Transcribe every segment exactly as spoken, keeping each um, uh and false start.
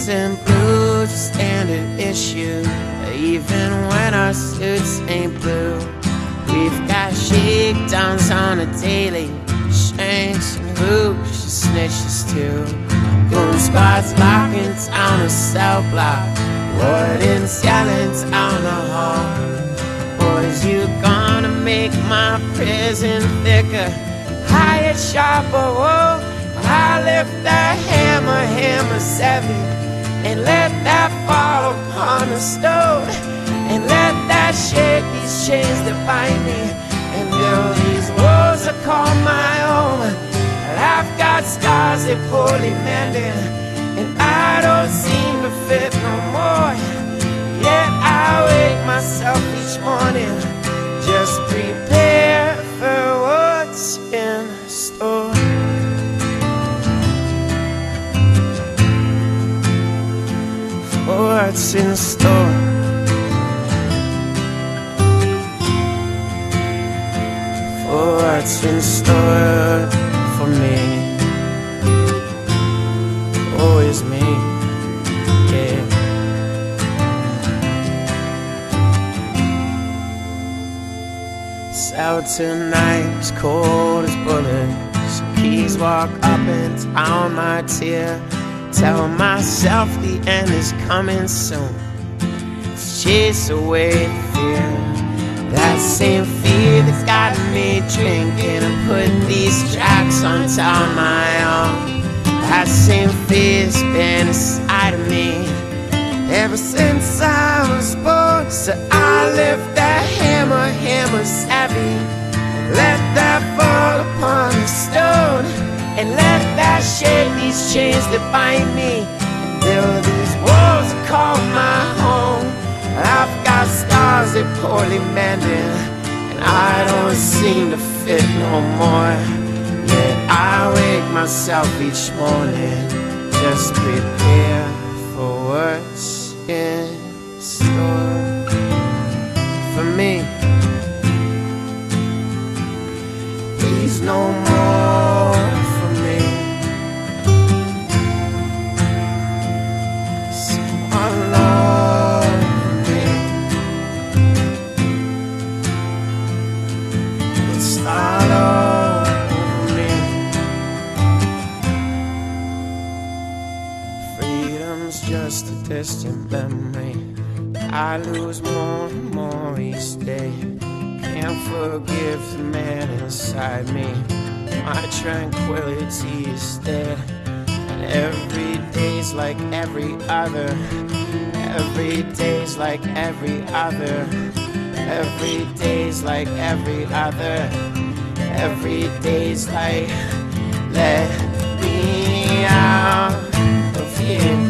suits and blue, just standard issue. Even when our suits ain't blue, we've got shakedowns on a daily. Shanks and hoops, snitches too. Goon spots locking down a cell block. Wardens yelling down the hall. Boys, you gonna make my prison thicker, higher, sharper, whoa. I lift that hammer, hammer seven, and let that fall upon the stone, and let that shake these chains that bind me, and build these walls I call my own. I've got scars that poorly mending, and I don't seem to fit no more. Yet I wake myself each morning, just prepare for what's in store. For what's in store. For what's in store for me. Always me, yeah. It's out tonight, as cold as bullets. Keys walk up and down my tear. Tell myself the end is coming soon. Let's chase away fear. That same fear that's got me drinking and put these tracks on top of my own. That same fear's been inside of me ever since I was born. So I lift that hammer, hammer's heavy. Let that fall upon the stone, and let that shake these chains that bind me, and build these walls I call my home. I've got scars that poorly mending, and I don't seem to fit no more. Yet I wake myself each morning, just prepare for what's in store for me. Please no more for me. Someone love me. Let's start over me. Freedom's just a distant memory. I lose more and more each day. Can't forgive the man inside me. My tranquility is dead, and every day's like every other. Every day's like every other. Every day's like every other. Every day's like, let me out of here.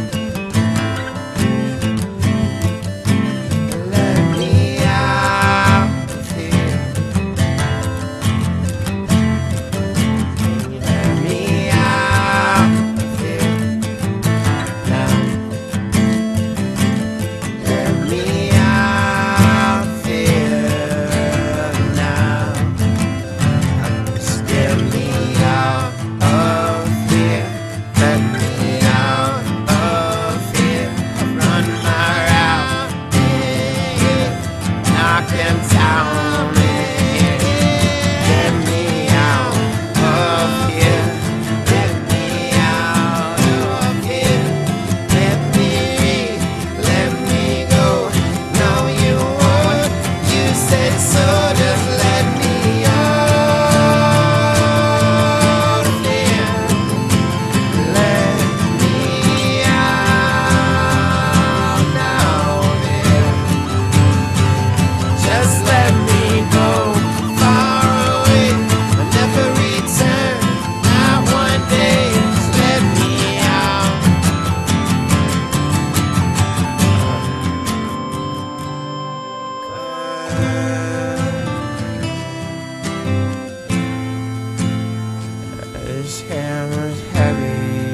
This hammer's heavy.